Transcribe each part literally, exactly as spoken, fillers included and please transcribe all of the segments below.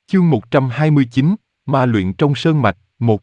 Chương một trăm hai mươi chín, Ma luyện trong sơn mạch, một.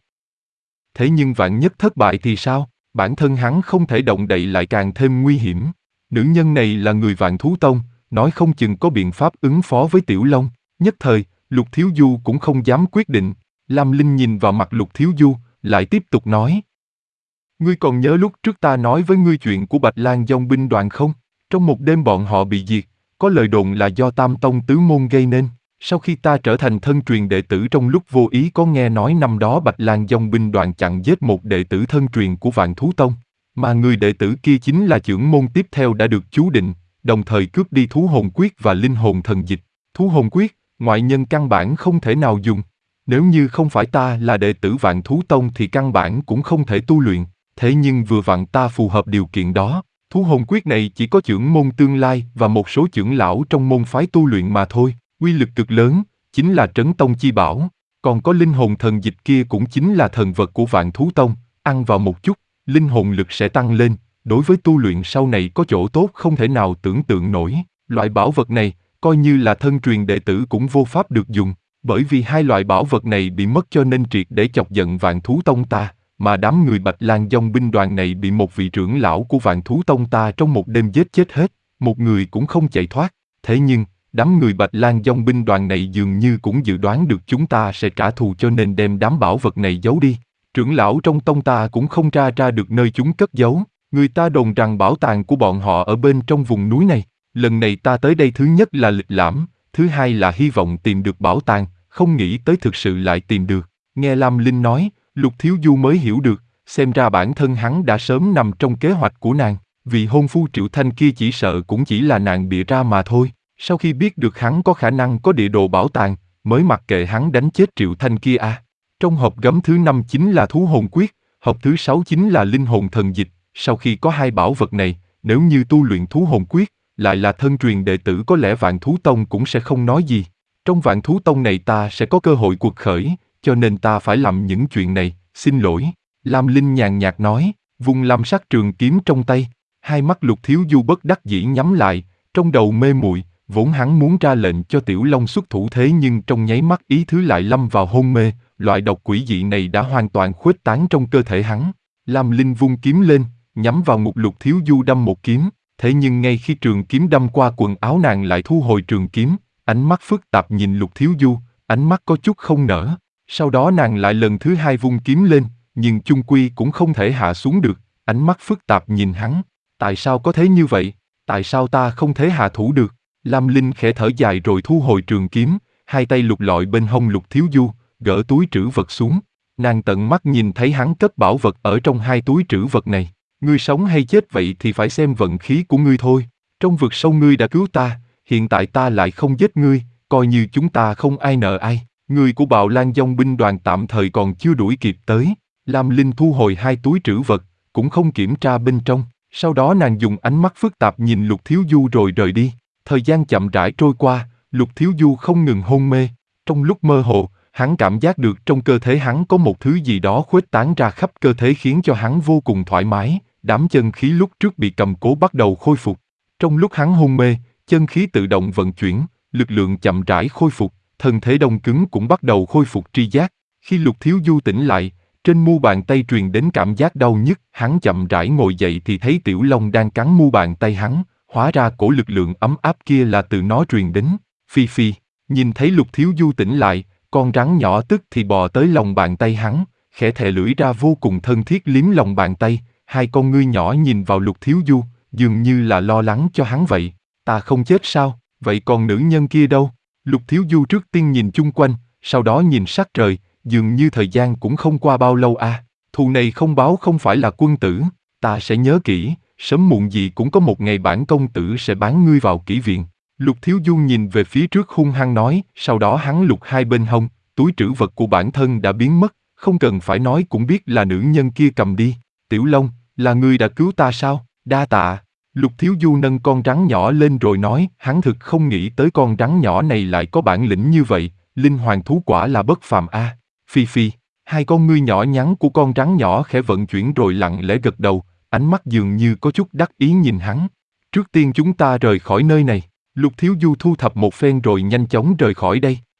Thế nhưng vạn nhất thất bại thì sao? Bản thân hắn không thể động đậy lại càng thêm nguy hiểm. Nữ nhân này là người Vạn Thú Tông, nói không chừng có biện pháp ứng phó với Tiểu Long. Nhất thời, Lục Thiếu Du cũng không dám quyết định. Lam Linh nhìn vào mặt Lục Thiếu Du, lại tiếp tục nói. Ngươi còn nhớ lúc trước ta nói với ngươi chuyện của Bạch Lang Dòng binh đoàn không? Trong một đêm bọn họ bị diệt, có lời đồn là do Tam Tông Tứ Môn gây nên. Sau khi ta trở thành thân truyền đệ tử trong lúc vô ý có nghe nói năm đó Bạch Lang Dòng binh đoàn chặn giết một đệ tử thân truyền của Vạn Thú Tông, mà người đệ tử kia chính là trưởng môn tiếp theo đã được chú định, đồng thời cướp đi thú hồn quyết và linh hồn thần dịch. Thú hồn quyết, ngoại nhân căn bản không thể nào dùng. Nếu như không phải ta là đệ tử Vạn Thú Tông thì căn bản cũng không thể tu luyện, thế nhưng vừa vặn ta phù hợp điều kiện đó. Thú hồn quyết này chỉ có trưởng môn tương lai và một số trưởng lão trong môn phái tu luyện mà thôi. Uy lực cực lớn, chính là trấn tông chi bảo, còn có linh hồn thần dịch kia cũng chính là thần vật của Vạn Thú Tông, ăn vào một chút, linh hồn lực sẽ tăng lên, đối với tu luyện sau này có chỗ tốt không thể nào tưởng tượng nổi. Loại bảo vật này, coi như là thân truyền đệ tử cũng vô pháp được dùng, bởi vì hai loại bảo vật này bị mất cho nên triệt để chọc giận Vạn Thú Tông ta, mà đám người Bạch Lang Dòng binh đoàn này bị một vị trưởng lão của Vạn Thú Tông ta trong một đêm giết chết hết, một người cũng không chạy thoát. Thế nhưng, đám người Bạch Lang Dòng binh đoàn này dường như cũng dự đoán được chúng ta sẽ trả thù cho nên đem đám bảo vật này giấu đi. Trưởng lão trong tông ta cũng không tra ra được nơi chúng cất giấu, người ta đồn rằng bảo tàng của bọn họ ở bên trong vùng núi này. Lần này ta tới đây thứ nhất là lịch lãm, thứ hai là hy vọng tìm được bảo tàng, không nghĩ tới thực sự lại tìm được. Nghe Lam Linh nói, Lục Thiếu Du mới hiểu được, xem ra bản thân hắn đã sớm nằm trong kế hoạch của nàng, vì hôn phu Triệu Thanh kia chỉ sợ cũng chỉ là nàng bịa ra mà thôi. Sau khi biết được hắn có khả năng có địa đồ bảo tàng, mới mặc kệ hắn đánh chết Triệu Thanh kia à. Trong hộp gấm thứ năm chính là thú hồn quyết, hộp thứ sáu chính là linh hồn thần dịch. Sau khi có hai bảo vật này, nếu như tu luyện thú hồn quyết, lại là thân truyền đệ tử có lẽ Vạn Thú Tông cũng sẽ không nói gì. Trong Vạn Thú Tông này ta sẽ có cơ hội cuộc khởi, cho nên ta phải làm những chuyện này, xin lỗi. Lam Linh nhàn nhạt nói, vung lam sắc trường kiếm trong tay, hai mắt Lục Thiếu Du bất đắc dĩ nhắm lại, trong đầu mê muội. Vốn hắn muốn ra lệnh cho Tiểu Long xuất thủ thế nhưng trong nháy mắt ý thứ lại lâm vào hôn mê, loại độc quỷ dị này đã hoàn toàn khuếch tán trong cơ thể hắn. Lam Linh vung kiếm lên, nhắm vào ngực Lục Thiếu Du đâm một kiếm, thế nhưng ngay khi trường kiếm đâm qua quần áo nàng lại thu hồi trường kiếm, ánh mắt phức tạp nhìn Lục Thiếu Du, ánh mắt có chút không nở. Sau đó nàng lại lần thứ hai vung kiếm lên, nhưng chung quy cũng không thể hạ xuống được, ánh mắt phức tạp nhìn hắn. Tại sao có thế như vậy? Tại sao ta không thể hạ thủ được? Lam Linh khẽ thở dài rồi thu hồi trường kiếm, hai tay lục lọi bên hông Lục Thiếu Du, gỡ túi trữ vật xuống. Nàng tận mắt nhìn thấy hắn cất bảo vật ở trong hai túi trữ vật này. Ngươi sống hay chết vậy thì phải xem vận khí của ngươi thôi. Trong vực sâu ngươi đã cứu ta, hiện tại ta lại không giết ngươi, coi như chúng ta không ai nợ ai. Người của Bạo Lang Dòng binh đoàn tạm thời còn chưa đuổi kịp tới. Lam Linh thu hồi hai túi trữ vật, cũng không kiểm tra bên trong. Sau đó nàng dùng ánh mắt phức tạp nhìn Lục Thiếu Du rồi rời đi. Thời gian chậm rãi trôi qua, Lục Thiếu Du không ngừng hôn mê. Trong lúc mơ hồ, hắn cảm giác được trong cơ thể hắn có một thứ gì đó khuếch tán ra khắp cơ thể khiến cho hắn vô cùng thoải mái. Đám chân khí lúc trước bị cầm cố bắt đầu khôi phục. Trong lúc hắn hôn mê, chân khí tự động vận chuyển, lực lượng chậm rãi khôi phục, thân thể đông cứng cũng bắt đầu khôi phục tri giác. Khi Lục Thiếu Du tỉnh lại, trên mu bàn tay truyền đến cảm giác đau nhức, hắn chậm rãi ngồi dậy thì thấy Tiểu Long đang cắn mu bàn tay hắn. Hóa ra cổ lực lượng ấm áp kia là từ nó truyền đến. Phi Phi, nhìn thấy Lục Thiếu Du tỉnh lại, con rắn nhỏ tức thì bò tới lòng bàn tay hắn, khẽ thè lưỡi ra vô cùng thân thiết liếm lòng bàn tay. Hai con ngươi nhỏ nhìn vào Lục Thiếu Du, dường như là lo lắng cho hắn vậy. Ta không chết sao, vậy còn nữ nhân kia đâu? Lục Thiếu Du trước tiên nhìn chung quanh, sau đó nhìn sắc trời, dường như thời gian cũng không qua bao lâu à. Thù này không báo không phải là quân tử, ta sẽ nhớ kỹ. Sớm muộn gì cũng có một ngày bản công tử sẽ bán ngươi vào kỹ viện. Lục Thiếu Du nhìn về phía trước hung hăng nói, sau đó hắn lục hai bên hông, túi trữ vật của bản thân đã biến mất, không cần phải nói cũng biết là nữ nhân kia cầm đi. Tiểu Long, là ngươi đã cứu ta sao? Đa tạ. Lục Thiếu Du nâng con rắn nhỏ lên rồi nói, hắn thực không nghĩ tới con rắn nhỏ này lại có bản lĩnh như vậy, linh hoàng thú quả là bất phàm a. À. Phi Phi, hai con ngươi nhỏ nhắn của con rắn nhỏ khẽ vận chuyển rồi lặng lẽ gật đầu. Ánh mắt dường như có chút đắc ý nhìn hắn. Trước tiên chúng ta rời khỏi nơi này. Lục Thiếu Du thu thập một phen rồi nhanh chóng rời khỏi đây.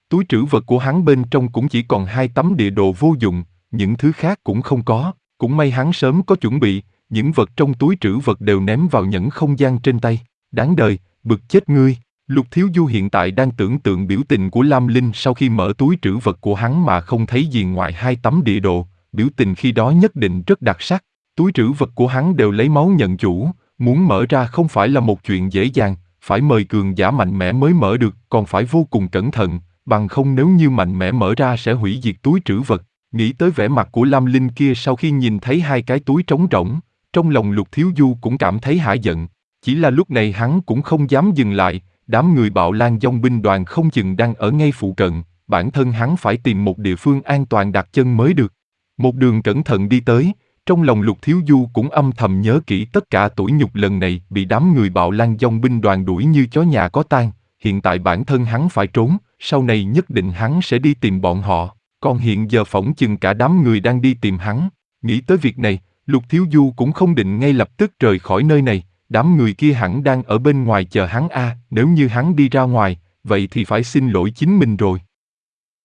Túi trữ vật của hắn bên trong cũng chỉ còn hai tấm địa đồ vô dụng, những thứ khác cũng không có. Cũng may hắn sớm có chuẩn bị, những vật trong túi trữ vật đều ném vào nhẫn không gian trên tay. Đáng đời, bực chết ngươi. Lục Thiếu Du hiện tại đang tưởng tượng biểu tình của Lam Linh sau khi mở túi trữ vật của hắn mà không thấy gì ngoài hai tấm địa đồ, biểu tình khi đó nhất định rất đặc sắc. Túi trữ vật của hắn đều lấy máu nhận chủ, muốn mở ra không phải là một chuyện dễ dàng, phải mời cường giả mạnh mẽ mới mở được, còn phải vô cùng cẩn thận, bằng không nếu như mạnh mẽ mở ra sẽ hủy diệt túi trữ vật. Nghĩ tới vẻ mặt của Lam Linh kia sau khi nhìn thấy hai cái túi trống rỗng, trong lòng Lục Thiếu Du cũng cảm thấy hả giận. Chỉ là lúc này hắn cũng không dám dừng lại, đám người Bạo Lan Dòng binh đoàn không chừng đang ở ngay phụ cận, bản thân hắn phải tìm một địa phương an toàn đặt chân mới được. Một đường cẩn thận đi tới, trong lòng Lục Thiếu Du cũng âm thầm nhớ kỹ tất cả tủi nhục lần này bị đám người Bạo Lan Dòng binh đoàn đuổi như chó nhà có tang, hiện tại bản thân hắn phải trốn, sau này nhất định hắn sẽ đi tìm bọn họ, còn hiện giờ phỏng chừng cả đám người đang đi tìm hắn. Nghĩ tới việc này, Lục Thiếu Du cũng không định ngay lập tức rời khỏi nơi này, đám người kia hẳn đang ở bên ngoài chờ hắn a, nếu như hắn đi ra ngoài, vậy thì phải xin lỗi chính mình rồi.